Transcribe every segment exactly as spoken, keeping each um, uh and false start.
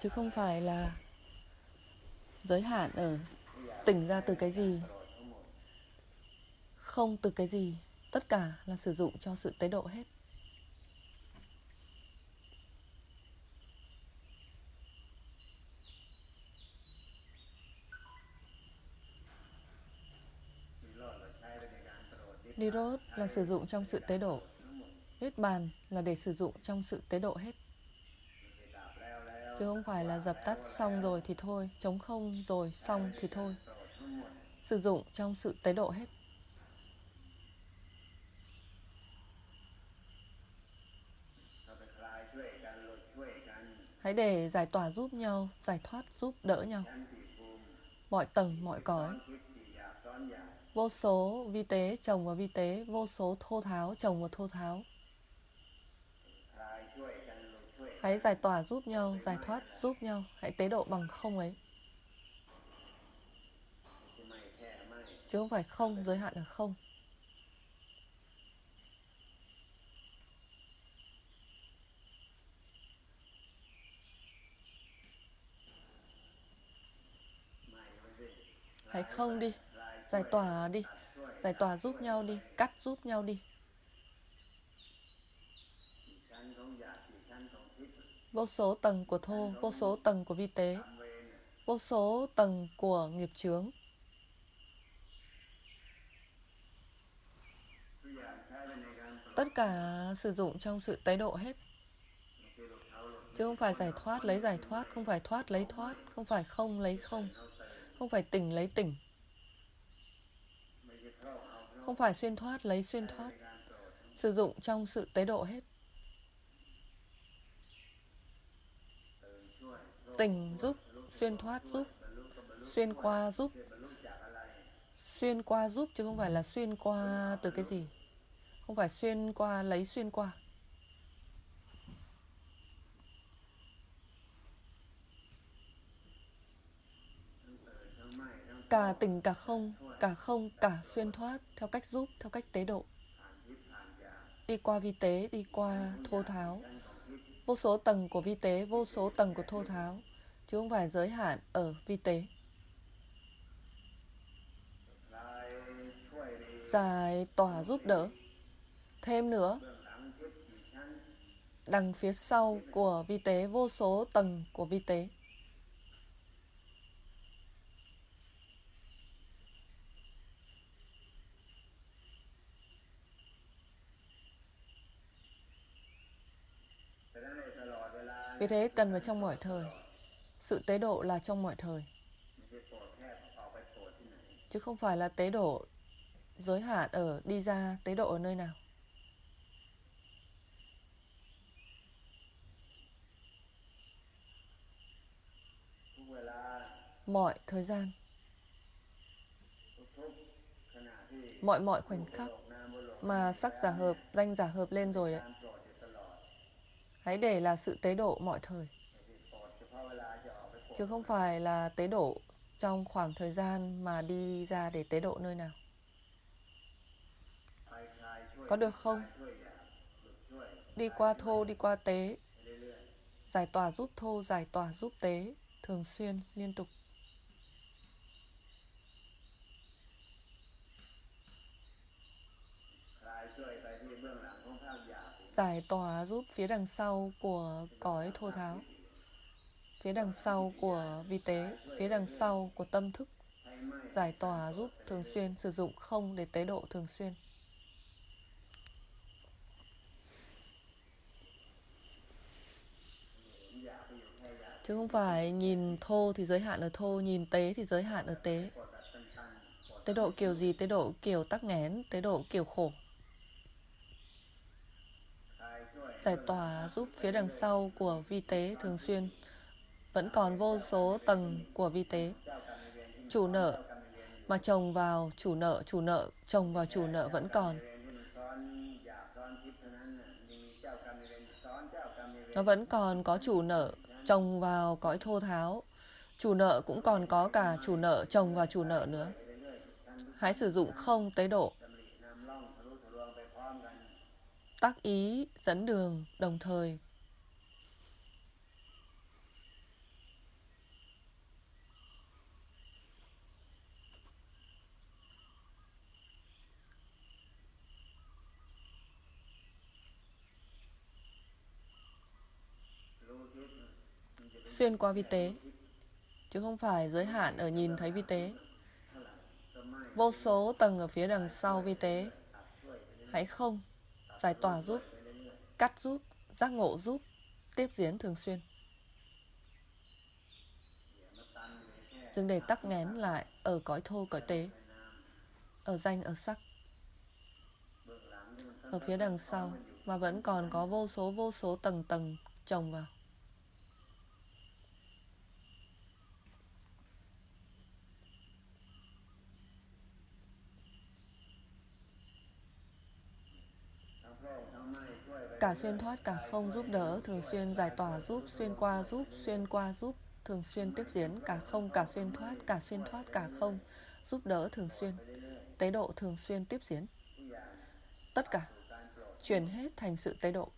chứ không phải là giới hạn ở tỉnh ra từ cái gì, không từ cái gì. Tất cả là sử dụng cho sự tế độ hết. Nirodha là sử dụng trong sự tế độ. Niết bàn là để sử dụng trong sự tế độ hết. Chứ không phải là dập tắt xong rồi thì thôi, trống không rồi xong thì thôi. Sử dụng trong sự tế độ hết. Hãy để giải tỏa giúp nhau, giải thoát giúp đỡ nhau. Mọi tầng, mọi cõi. Vô số vi tế chồng vào vi tế, vô số thô tháo chồng vào thô tháo. Hãy giải tỏa giúp nhau, giải thoát giúp nhau. Hãy tế độ bằng không ấy. Chứ không phải không, giới hạn ở không. Hãy không đi, giải tỏa đi, giải tỏa giúp nhau đi, cắt giúp nhau đi. Vô số tầng của thô, vô số tầng của vi tế, vô số tầng của nghiệp chướng. Tất cả sử dụng trong sự tế độ hết. Chứ không phải giải thoát lấy giải thoát, không phải thoát lấy thoát, không phải không lấy không, không phải tỉnh lấy tỉnh, không phải xuyên thoát lấy xuyên thoát. Sử dụng trong sự tế độ hết. Tỉnh giúp, xuyên thoát giúp, xuyên qua giúp. Xuyên qua giúp chứ không phải là xuyên qua từ cái gì. Không phải xuyên qua lấy xuyên qua. Cả tỉnh cả không, cả không cả xuyên thoát, theo cách giúp, theo cách tế độ. Đi qua vi tế, đi qua thô tháo. Vô số tầng của vi tế, vô số tầng của thô tháo, chứ không phải giới hạn ở vi tế. Giải tỏa giúp đỡ. Thêm nữa, đằng phía sau của vi tế, vô số tầng của vi tế. Vì thế cần vào trong mọi thời. Sự tế độ là trong mọi thời, chứ không phải là tế độ giới hạn ở đi ra, tế độ ở nơi nào. Mọi thời gian, mọi mọi khoảnh khắc mà sắc giả hợp, danh giả hợp lên rồi đấy, hãy để là sự tế độ mọi thời, chứ không phải là tế độ trong khoảng thời gian mà đi ra để tế độ nơi nào. Có được không? Đi qua thô, đi qua tế, giải tỏa giúp thô, giải tỏa giúp tế, thường xuyên, liên tục. Giải tỏa giúp phía đằng sau của cõi thô tháo, phía đằng sau của vi tế, phía đằng sau của tâm thức. Giải tỏa giúp thường xuyên, sử dụng không để tế độ thường xuyên. Chứ không phải nhìn thô thì giới hạn ở thô, nhìn tế thì giới hạn ở tế. Tế độ kiểu gì? Tế độ kiểu tắc nghẽn, tế độ kiểu khổ. Giải tỏa giúp phía đằng sau của vi tế thường xuyên. Vẫn còn vô số tầng của vi tế. Chủ nợ mà chồng vào chủ nợ, chủ nợ chồng vào chủ nợ vẫn còn. Nó vẫn còn có chủ nợ chồng vào cõi thô tháo. Chủ nợ cũng còn có cả chủ nợ chồng vào chủ nợ nữa. Hãy sử dụng không tế độ. Tác ý dẫn đường đồng thời. xuyên qua vi tế, chứ không phải giới hạn ở nhìn thấy vi tế. Vô số tầng ở phía đằng sau vi tế. Hãy không, giải tỏa giúp, cắt giúp, giác ngộ giúp, tiếp diễn thường xuyên. Đừng để tắc nghẽn lại ở cõi thô cõi tế, ở danh ở sắc. Ở phía đằng sau mà vẫn còn có vô số vô số tầng tầng chồng vào. Cả xuyên thoát, cả không giúp đỡ, thường xuyên giải tỏa giúp, xuyên qua giúp, xuyên qua giúp, thường xuyên tiếp diễn. Cả không, cả xuyên thoát, cả xuyên thoát, cả không, giúp đỡ thường xuyên. Tế độ thường xuyên tiếp diễn. Tất cả chuyển hết thành sự tế độ.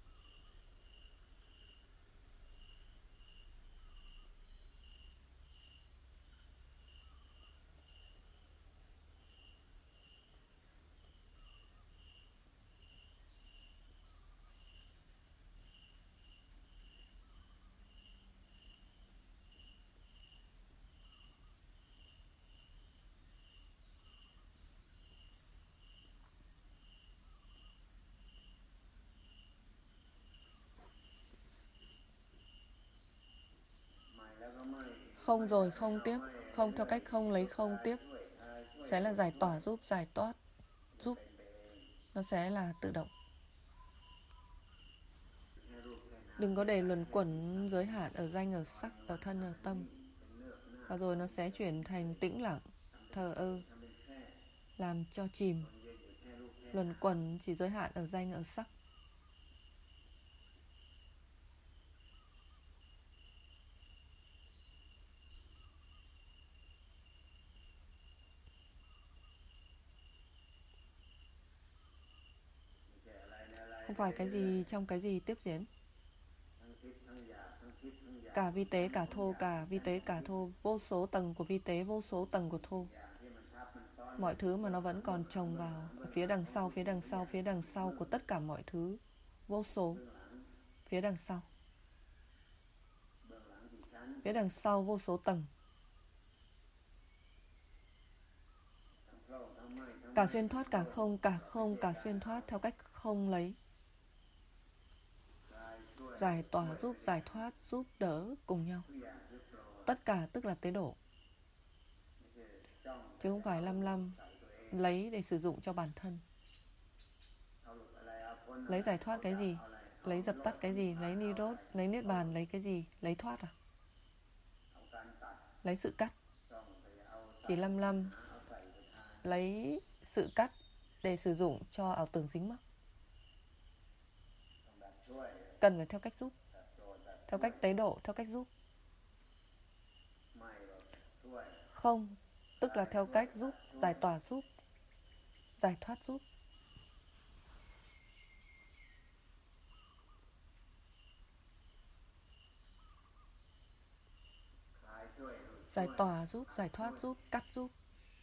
Không rồi không tiếp, không theo cách không lấy không tiếp sẽ là giải tỏa giúp, giải thoát giúp. Nó sẽ là tự động. Đừng có để luẩn quẩn giới hạn ở danh, ở sắc, ở thân, ở tâm. Và rồi nó sẽ chuyển thành tĩnh lặng, thờ ơ, làm cho chìm. Luẩn quẩn chỉ giới hạn ở danh, ở sắc. Không phải cái gì trong cái gì tiếp diễn. Cả vi tế, cả thô, cả vi tế, cả thô. Vô số tầng của vi tế, vô số tầng của thô. Mọi thứ mà nó vẫn còn chồng vào. Phía đằng sau, phía đằng sau, phía đằng sau của tất cả mọi thứ. Vô số. Phía đằng sau. Phía đằng sau vô số tầng. Cả xuyên thoát, cả không, cả không, cả xuyên thoát theo cách không lấy. Giải tỏa giúp, giải thoát giúp đỡ cùng nhau. Tất cả tức là tế độ. Chứ không phải lăm lăm lấy để sử dụng cho bản thân. Lấy giải thoát cái gì? Lấy dập tắt cái gì? Lấy Nirod, lấy Niết Bàn, lấy cái gì? Lấy thoát à? Lấy sự cắt. Chỉ lăm lăm lấy sự cắt để sử dụng cho ảo tưởng dính mắc. Cần phải theo cách giúp, theo cách tế độ, theo cách giúp. Không, tức là theo cách giúp, giải tỏa giúp, giải thoát giúp. Giải tỏa giúp, giải thoát giúp, cắt giúp.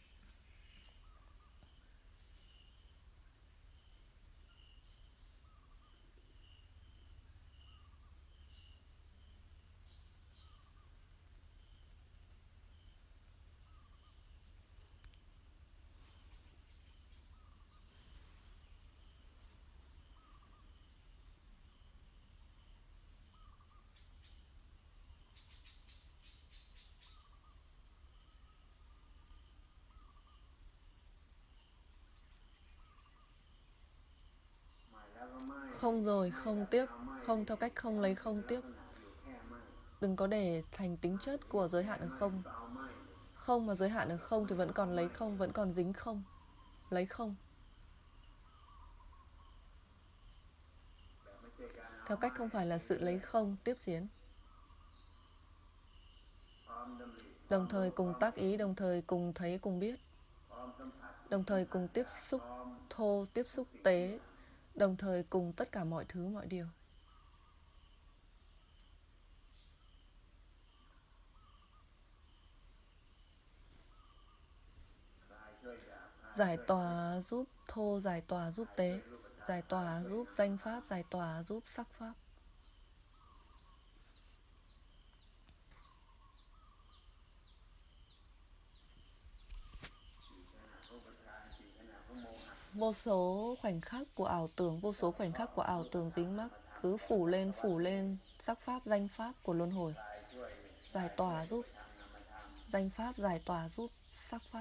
Không rồi không tiếp, không theo cách không lấy không tiếp. Đừng có để thành tính chất của giới hạn ở không. Không mà giới hạn ở không thì vẫn còn lấy không, vẫn còn dính không. Lấy không. Theo cách không phải là sự lấy không, tiếp diễn. Đồng thời cùng tác ý, đồng thời cùng thấy, cùng biết. Đồng thời cùng tiếp xúc thô, tiếp xúc tế. Đồng thời cùng tất cả mọi thứ, mọi điều. Giải tỏa giúp thô, giải tỏa giúp tế. Giải tỏa giúp danh pháp, giải tỏa giúp sắc pháp. Vô số khoảnh khắc của ảo tưởng, vô số khoảnh khắc của ảo tưởng dính mắc cứ phủ lên, phủ lên sắc pháp, danh pháp của luân hồi. Giải tỏa giúp danh pháp, giải tỏa giúp sắc pháp.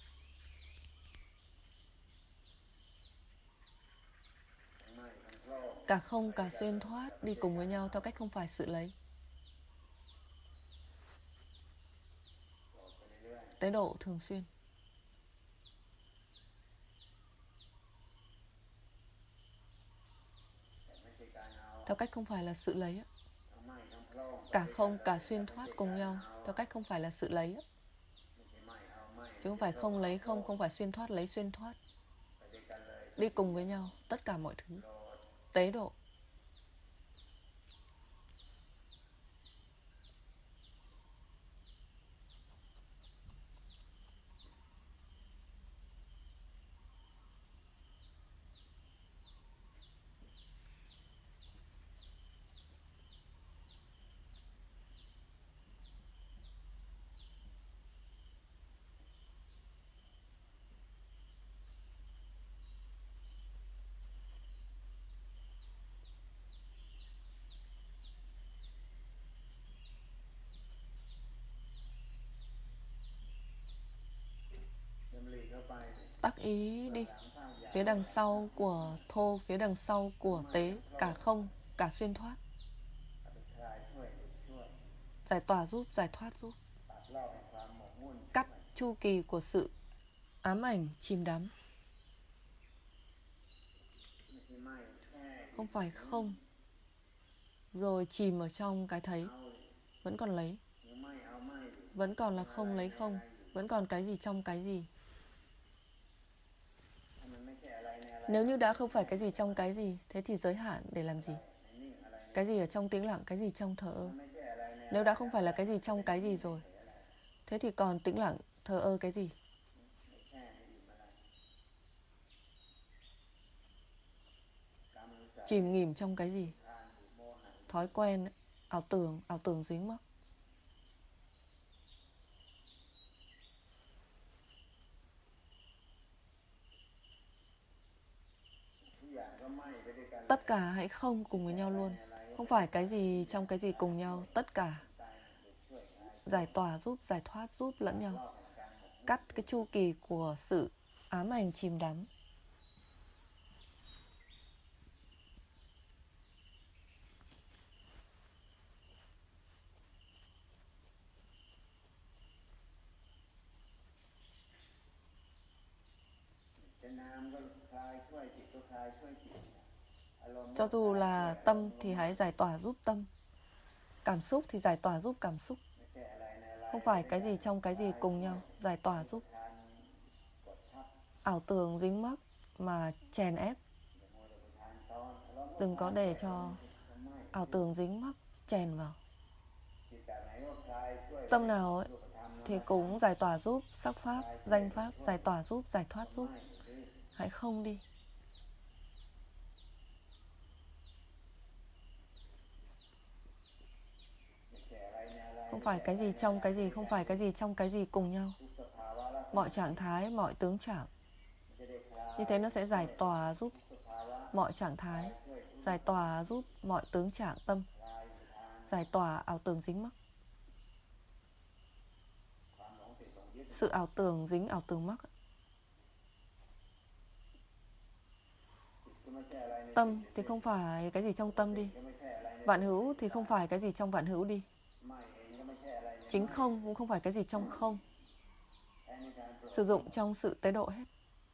Cả không, cả xuyên thoát đi cùng với nhau theo cách không phải sự lấy. Tế độ thường xuyên. Theo cách không phải là sự lấy. Cả không, cả xuyên thoát cùng nhau theo cách không phải là sự lấy. Chứ không phải không lấy không, không phải xuyên thoát lấy xuyên thoát. Đi cùng với nhau, tất cả mọi thứ. Tế độ. Tác ý đi. Phía đằng sau của thô, phía đằng sau của tế. Cả không, cả xuyên thoát. Giải tỏa giúp, giải thoát giúp. Cắt chu kỳ của sự ám ảnh, chìm đắm. Không phải không rồi chìm ở trong cái thấy. Vẫn còn lấy. Vẫn còn là không lấy không. Vẫn còn cái gì trong cái gì. Nếu như đã không phải cái gì trong cái gì, thế thì giới hạn để làm gì? Cái gì ở trong tĩnh lặng, cái gì trong thờ ơ? Nếu đã không phải là cái gì trong cái gì rồi, thế thì còn tĩnh lặng, thờ ơ cái gì? Chìm nghỉm trong cái gì? Thói quen, ảo tưởng, ảo tưởng dính mắc. Tất cả hãy không cùng với nhau luôn. Không phải cái gì trong cái gì cùng nhau. Tất cả giải tỏa giúp, giải thoát giúp lẫn nhau. Cắt cái chu kỳ của sự ám ảnh chìm đắm. Cho dù là tâm thì hãy giải tỏa giúp tâm. Cảm xúc thì giải tỏa giúp cảm xúc. Không phải cái gì trong cái gì cùng nhau. Giải tỏa giúp. Ảo tưởng dính mắc mà chèn ép. Đừng có để cho ảo tưởng dính mắc chèn vào. Tâm nào ấy thì cũng giải tỏa giúp sắc pháp, danh pháp, giải tỏa giúp, giải thoát giúp. Hãy không đi. Không phải cái gì trong cái gì, không phải cái gì trong cái gì cùng nhau. Mọi trạng thái, mọi tướng trạng. Như thế nó sẽ giải tỏa giúp mọi trạng thái, giải tỏa giúp mọi tướng trạng tâm, giải tỏa ảo tưởng dính mắc. Sự ảo tưởng dính ảo tưởng mắc. Tâm thì không phải cái gì trong tâm đi. Vạn hữu thì không phải cái gì trong vạn hữu đi. Chính không cũng không phải cái gì trong không. Sử dụng trong sự tế độ hết.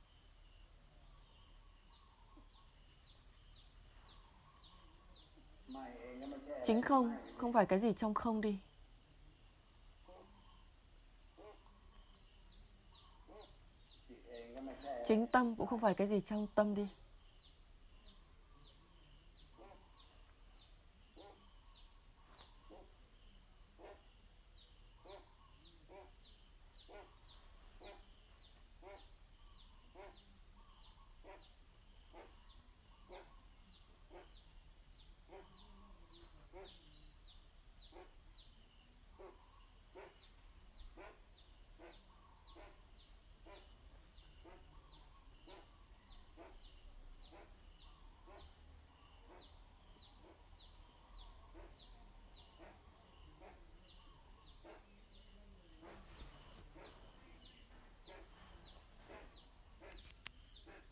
Chính không không phải cái gì trong không đi. Chính tâm cũng không phải cái gì trong tâm đi.